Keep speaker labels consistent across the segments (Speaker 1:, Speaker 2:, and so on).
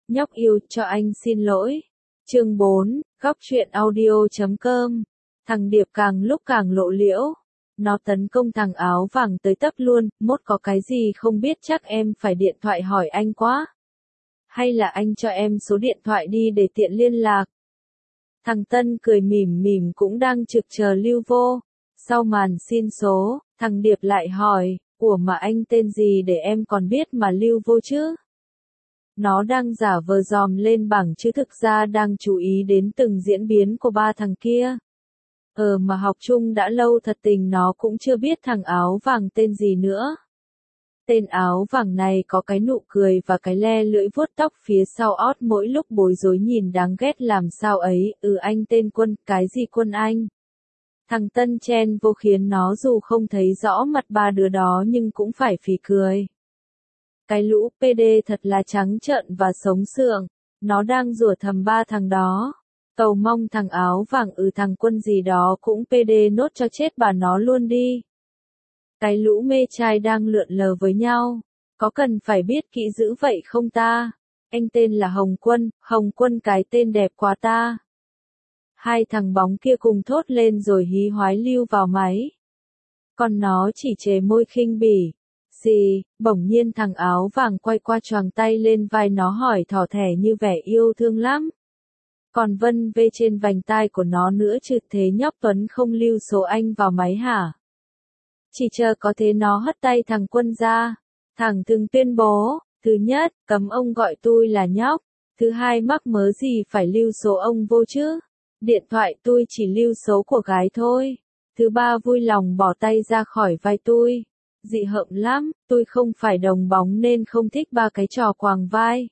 Speaker 1: Nhóc yêu, cho anh xin lỗi. Chương 4, góc truyện audio.com. Thằng Điệp càng lúc càng lộ liễu. Nó tấn công thằng áo vàng tới tấp luôn, mốt có cái gì không biết chắc em phải điện thoại hỏi anh quá. Hay là anh cho em số điện thoại đi để tiện liên lạc. Thằng Tân cười mỉm mỉm cũng đang trực chờ lưu vô. Sau màn xin số, thằng Điệp lại hỏi, ủa mà anh tên gì để em còn biết mà lưu vô chứ? Nó đang giả vờ dòm lên bảng chứ thực ra đang chú ý đến từng diễn biến của ba thằng kia. Mà học chung đã lâu thật tình nó cũng chưa biết thằng áo vàng tên gì nữa. Tên áo vàng này có cái nụ cười và cái le lưỡi vuốt tóc phía sau ót mỗi lúc bối rối nhìn đáng ghét làm sao ấy. Anh tên Quân, cái gì Quân anh? Thằng Tân chen vô khiến nó dù không thấy rõ mặt ba đứa đó nhưng cũng phải phì cười. Cái lũ PD thật là trắng trợn và sống sượng, nó đang rủa thầm ba thằng đó. Cầu mong thằng áo vàng thằng Quân gì đó cũng PD nốt cho chết bà nó luôn đi. Cái lũ mê trai đang lượn lờ với nhau, có cần phải biết kỹ dữ vậy không ta? Anh tên là Hồng Quân cái tên đẹp quá ta. Hai thằng bóng kia cùng thốt lên rồi hí hoái lưu vào máy. Còn nó chỉ chề môi khinh bỉ. Gì, bỗng nhiên thằng áo vàng quay qua choàng tay lên vai nó hỏi thỏ thẻ như vẻ yêu thương lắm. Còn vân vê trên vành tai của nó nữa chứ thế nhóc Tuấn không lưu số anh vào máy hả? Chỉ chờ có thế nó hất tay thằng Quân ra. Thằng thường tuyên bố, thứ nhất, cấm ông gọi tôi là nhóc. Thứ hai, mắc mớ gì phải lưu số ông vô chứ? Điện thoại tôi chỉ lưu số của gái thôi. Thứ ba, vui lòng bỏ tay ra khỏi vai tôi. Dị hợm lắm, tôi không phải đồng bóng nên không thích ba cái trò quàng vai.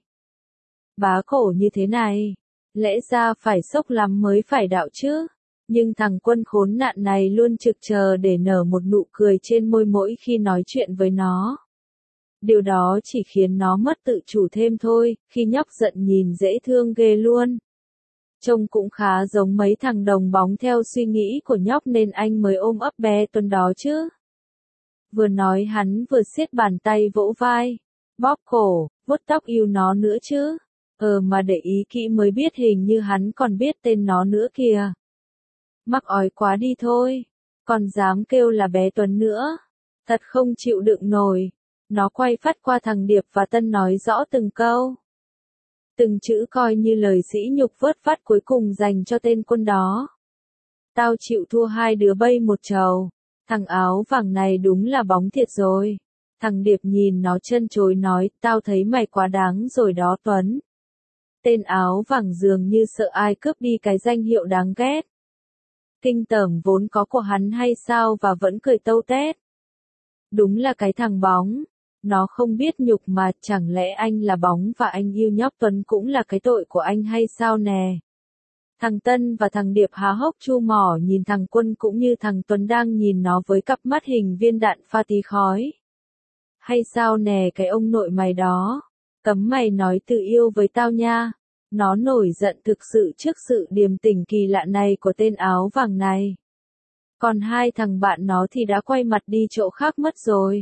Speaker 1: Bá khổ như thế này, lẽ ra phải sốc lắm mới phải đạo chứ. Nhưng thằng Quân khốn nạn này luôn trực chờ để nở một nụ cười trên môi mỗi khi nói chuyện với nó. Điều đó chỉ khiến nó mất tự chủ thêm thôi, khi nhóc giận nhìn dễ thương ghê luôn. Trông cũng khá giống mấy thằng đồng bóng theo suy nghĩ của nhóc nên anh mới ôm ấp bé Tuấn đó chứ. Vừa nói hắn vừa siết bàn tay vỗ vai, bóp cổ, vuốt tóc yêu nó nữa chứ. Mà để ý kỹ mới biết hình như hắn còn biết tên nó nữa kìa. Mắc ói quá đi thôi, còn dám kêu là bé Tuấn nữa. Thật không chịu đựng nổi. Nó quay phát qua thằng Điệp và Tân nói rõ từng câu. Từng chữ coi như lời sỉ nhục vớt vát cuối cùng dành cho tên Quân đó. Tao chịu thua hai đứa bay một trầu. Thằng áo vàng này đúng là bóng thiệt rồi. Thằng Điệp nhìn nó chân chối nói, tao thấy mày quá đáng rồi đó Tuấn. Tên áo vàng dường như sợ ai cướp đi cái danh hiệu đáng ghét. Kinh tởm vốn có của hắn hay sao và vẫn cười tâu tét. Đúng là cái thằng bóng. Nó không biết nhục mà, chẳng lẽ anh là bóng và anh yêu nhóc Tuấn cũng là cái tội của anh hay sao nè. Thằng Tân và thằng Điệp há hốc chu mỏ nhìn thằng Quân cũng như thằng Tuấn đang nhìn nó với cặp mắt hình viên đạn pha tí khói. Hay sao nè cái ông nội mày đó, cấm mày nói từ yêu với tao nha. Nó nổi giận thực sự trước sự điềm tĩnh kỳ lạ này của tên áo vàng này. Còn hai thằng bạn nó thì đã quay mặt đi chỗ khác mất rồi.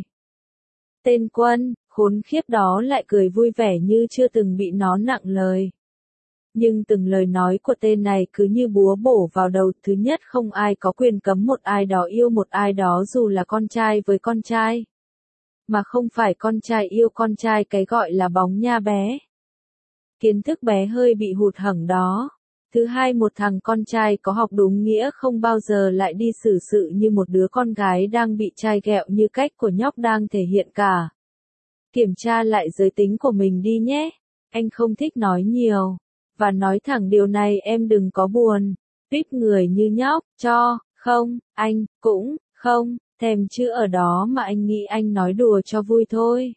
Speaker 1: Tên Quân, khốn khiếp đó lại cười vui vẻ như chưa từng bị nó nặng lời. Nhưng từng lời nói của tên này cứ như búa bổ vào đầu. Thứ nhất, không ai có quyền cấm một ai đó yêu một ai đó dù là con trai với con trai. Mà không phải con trai yêu con trai cái gọi là bóng nha bé. Kiến thức bé hơi bị hụt hẫng đó. Thứ hai, một thằng con trai có học đúng nghĩa không bao giờ lại đi xử sự như một đứa con gái đang bị trai ghẹo như cách của nhóc đang thể hiện cả. Kiểm tra lại giới tính của mình đi nhé. Anh không thích nói nhiều. Và nói thẳng điều này em đừng có buồn. Tuyết người như nhóc, không, anh, cũng, không, thèm chữ ở đó mà anh nghĩ anh nói đùa cho vui thôi.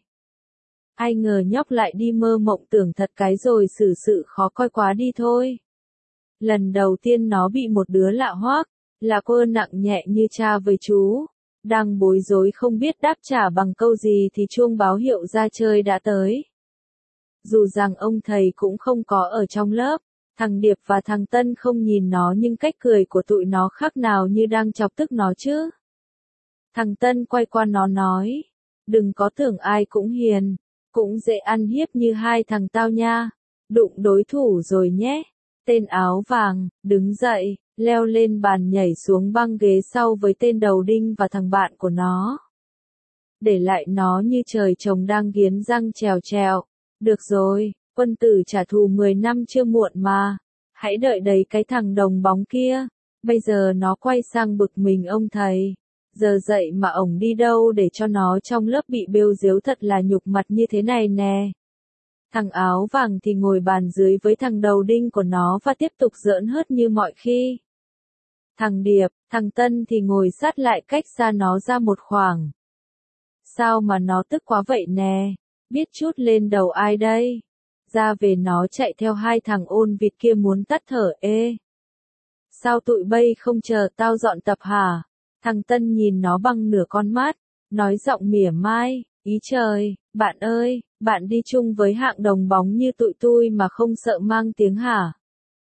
Speaker 1: Ai ngờ nhóc lại đi mơ mộng tưởng thật cái rồi xử sự khó coi quá đi thôi. Lần đầu tiên nó bị một đứa lạ hoắc, là cô nặng nhẹ như cha với chú. Đang bối rối không biết đáp trả bằng câu gì thì chuông báo hiệu ra chơi đã tới. Dù rằng ông thầy cũng không có ở trong lớp, thằng Điệp và thằng Tân không nhìn nó nhưng cách cười của tụi nó khác nào như đang chọc tức nó chứ. Thằng Tân quay qua nó nói, đừng có tưởng ai cũng hiền, cũng dễ ăn hiếp như hai thằng tao nha. đụng đối thủ rồi nhé. Tên áo vàng, đứng dậy, leo lên bàn nhảy xuống băng ghế sau với tên đầu đinh và thằng bạn của nó. Để lại nó như trời trồng đang nghiến răng trèo trèo. Được rồi, quân tử trả thù 10 năm chưa muộn mà. Hãy đợi đấy cái thằng đồng bóng kia. Bây giờ nó quay sang bực mình ông thầy. Giờ dậy mà ổng đi đâu để cho nó trong lớp bị bêu diếu thật là nhục mặt như thế này nè. Thằng áo vàng thì ngồi bàn dưới với thằng đầu đinh của nó và tiếp tục giỡn hớt như mọi khi. Thằng Điệp, thằng Tân thì ngồi sát lại cách xa nó ra một khoảng. Sao mà nó tức quá vậy nè, biết chút lên đầu ai đây? Ra về nó chạy theo hai thằng ôn vịt kia muốn tắt thở ê. Sao tụi bay không chờ tao dọn tập hả? Thằng Tân nhìn nó bằng nửa con mắt, nói giọng mỉa mai, ý trời, bạn ơi, bạn đi chung với hạng đồng bóng như tụi tôi mà không sợ mang tiếng hả?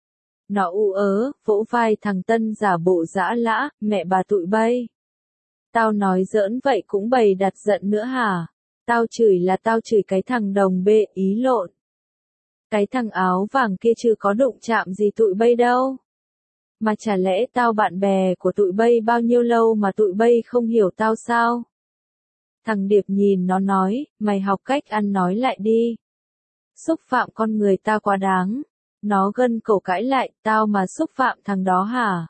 Speaker 1: Nó ú ớ, vỗ vai thằng Tân giả bộ dã lã, mẹ bà tụi bay. Tao nói giỡn vậy cũng bày đặt giận nữa hả? Tao chửi là tao chửi cái thằng đồng bê ý lộn. Cái thằng áo vàng kia chưa có đụng chạm gì tụi bay đâu. Mà chả lẽ tao bạn bè của tụi bay bao nhiêu lâu mà tụi bay không hiểu tao sao? Thằng Điệp nhìn nó nói, mày học cách ăn nói lại đi. Xúc phạm con người ta quá đáng. Nó gân cổ cãi lại, tao mà xúc phạm thằng đó hả?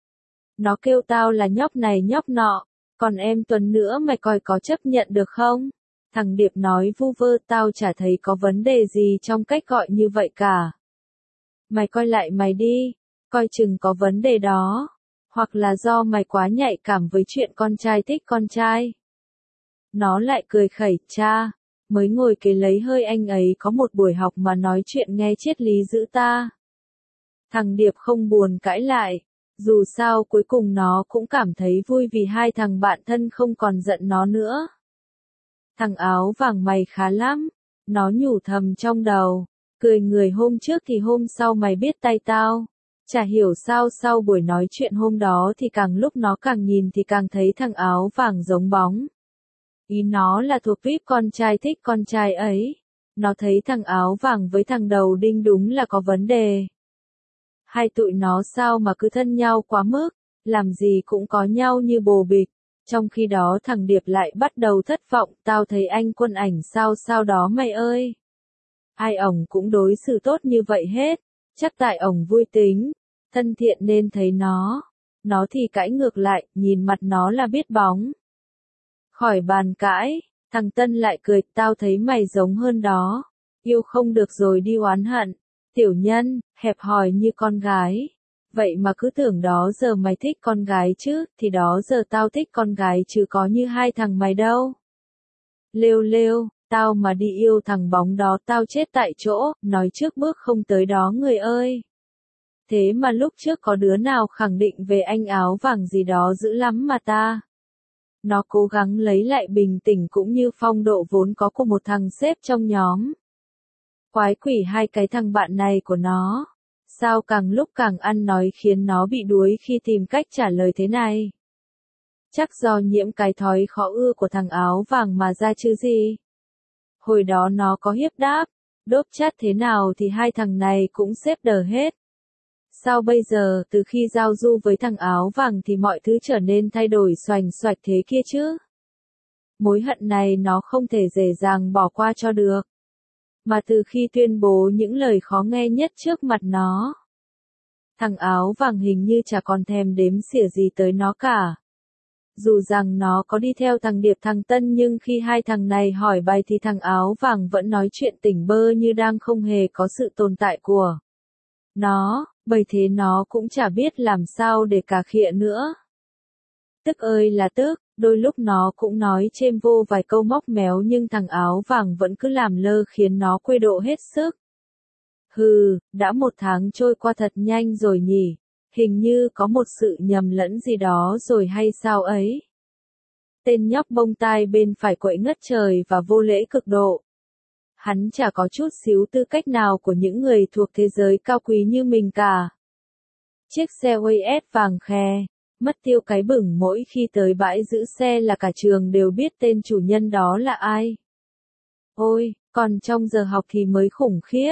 Speaker 1: Nó kêu tao là nhóc này nhóc nọ, còn em Tuấn nữa mày coi có chấp nhận được không? Thằng Điệp nói vu vơ, tao chả thấy có vấn đề gì trong cách gọi như vậy cả. Mày coi lại mày đi, coi chừng có vấn đề đó. Hoặc là do mày quá nhạy cảm với chuyện con trai thích con trai. Nó lại cười khẩy, cha, mới ngồi kế lấy hơi anh ấy có một buổi học mà nói chuyện nghe triết lý dữ ta. Thằng Điệp không buồn cãi lại, dù sao cuối cùng nó cũng cảm thấy vui vì hai thằng bạn thân không còn giận nó nữa. Thằng áo vàng mày khá lắm, nó nhủ thầm trong đầu, cười người hôm trước thì hôm sau mày biết tay tao. Chả hiểu sao sau buổi nói chuyện hôm đó thì càng lúc nó càng nhìn thì càng thấy thằng áo vàng giống bóng. Ý nó là thuộc VIP con trai thích con trai ấy. Nó thấy thằng áo vàng với thằng đầu đinh đúng là có vấn đề. Hai tụi nó sao mà cứ thân nhau quá mức, làm gì cũng có nhau như bồ bịch. Trong khi đó thằng Điệp lại bắt đầu thất vọng, tao thấy anh Quân Ảnh sao đó mày ơi. Ai ổng cũng đối xử tốt như vậy hết, chắc tại ổng vui tính, thân thiện nên thấy nó. Nó thì cãi ngược lại, nhìn mặt nó là biết bóng. Khỏi bàn cãi, thằng Tân lại cười, tao thấy mày giống hơn đó. Yêu không được rồi đi oán hận. Tiểu nhân, hẹp hòi như con gái. Vậy mà cứ tưởng đó giờ mày thích con gái chứ, thì đó giờ tao thích con gái chứ có như hai thằng mày đâu. Lêu, tao mà đi yêu thằng bóng đó tao chết tại chỗ, nói trước bước không tới đó người ơi. Thế mà lúc trước có đứa nào khẳng định về anh áo vàng gì đó dữ lắm mà ta. Nó cố gắng lấy lại bình tĩnh cũng như phong độ vốn có của một thằng xếp trong nhóm. Quái quỷ hai cái thằng bạn này của nó. Sao càng lúc càng ăn nói khiến nó bị đuối khi tìm cách trả lời thế này. Chắc do nhiễm cái thói khó ưa của thằng áo vàng mà ra chứ gì. Hồi đó nó có hiếp đáp, đốp chat thế nào thì hai thằng này cũng xếp đờ hết. Sao bây giờ từ khi giao du với thằng áo vàng thì mọi thứ trở nên thay đổi xoành xoạch thế kia chứ? Mối hận này nó không thể dễ dàng bỏ qua cho được. Mà từ khi tuyên bố những lời khó nghe nhất trước mặt nó, thằng áo vàng hình như chả còn thèm đếm xỉa gì tới nó cả. Dù rằng nó có đi theo thằng Điệp thằng Tân nhưng khi hai thằng này hỏi bài thì thằng áo vàng vẫn nói chuyện tỉnh bơ như đang không hề có sự tồn tại của nó, bởi thế nó cũng chả biết làm sao để cà khịa nữa. Tức ơi là tức, đôi lúc nó cũng nói chêm vô vài câu móc méo nhưng thằng áo vàng vẫn cứ làm lơ khiến nó quê độ hết sức. Hừ, đã 1 tháng trôi qua thật nhanh rồi nhỉ, hình như có một sự nhầm lẫn gì đó rồi hay sao ấy. Tên nhóc bông tai bên phải quậy ngất trời và vô lễ cực độ. Hắn chả có chút xíu tư cách nào của những người thuộc thế giới cao quý như mình cả. Chiếc xe Waze vàng khè, mất tiêu cái bửng mỗi khi tới bãi giữ xe là cả trường đều biết tên chủ nhân đó là ai. Ôi, còn trong giờ học thì mới khủng khiếp.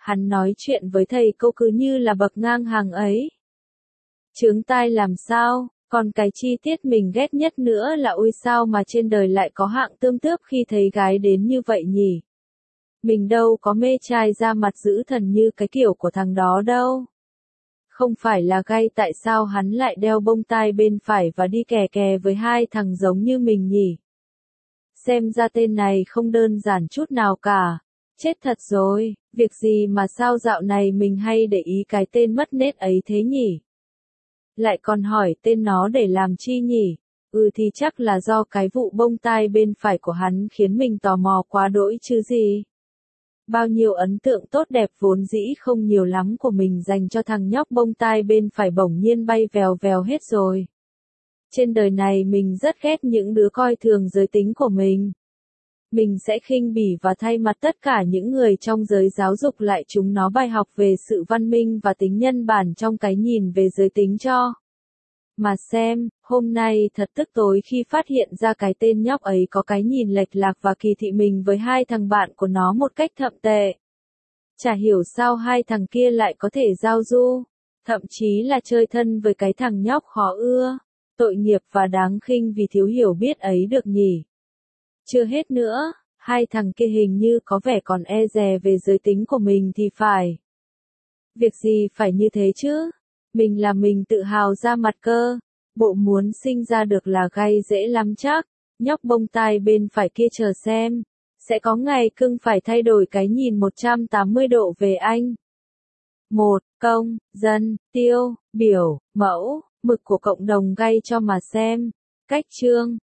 Speaker 1: Hắn nói chuyện với thầy cô cứ như là bậc ngang hàng ấy. Chướng tai làm sao, còn cái chi tiết mình ghét nhất nữa là ôi sao mà trên đời lại có hạng tươm tướp khi thấy gái đến như vậy nhỉ. Mình đâu có mê trai ra mặt dữ thần như cái kiểu của thằng đó đâu. Không phải là gay tại sao hắn lại đeo bông tai bên phải và đi kè kè với hai thằng giống như mình nhỉ. Xem ra tên này không đơn giản chút nào cả. Chết thật rồi, việc gì mà sao dạo này mình hay để ý cái tên mất nết ấy thế nhỉ? Lại còn hỏi tên nó để làm chi nhỉ? Thì chắc là do cái vụ bông tai bên phải của hắn khiến mình tò mò quá đỗi chứ gì. Bao nhiêu ấn tượng tốt đẹp vốn dĩ không nhiều lắm của mình dành cho thằng nhóc bông tai bên phải bỗng nhiên bay vèo vèo hết rồi. Trên đời này mình rất ghét những đứa coi thường giới tính của mình. Mình sẽ khinh bỉ và thay mặt tất cả những người trong giới giáo dục lại chúng nó bài học về sự văn minh và tính nhân bản trong cái nhìn về giới tính cho. Mà xem, hôm nay thật tức tối khi phát hiện ra cái tên nhóc ấy có cái nhìn lệch lạc và kỳ thị mình với hai thằng bạn của nó một cách thậm tệ. Chả hiểu sao hai thằng kia lại có thể giao du, thậm chí là chơi thân với cái thằng nhóc khó ưa, tội nghiệp và đáng khinh vì thiếu hiểu biết ấy được nhỉ. Chưa hết nữa, hai thằng kia hình như có vẻ còn e dè về giới tính của mình thì phải. Việc gì phải như thế chứ? Mình là mình tự hào ra mặt cơ. Bộ muốn sinh ra được là gay dễ lắm chắc. Nhóc bông tai bên phải kia chờ xem. Sẽ có ngày cưng phải thay đổi cái nhìn 180 độ về anh. 1. Công, dân, tiêu, biểu, mẫu, mực của cộng đồng gay cho mà xem. Cách chương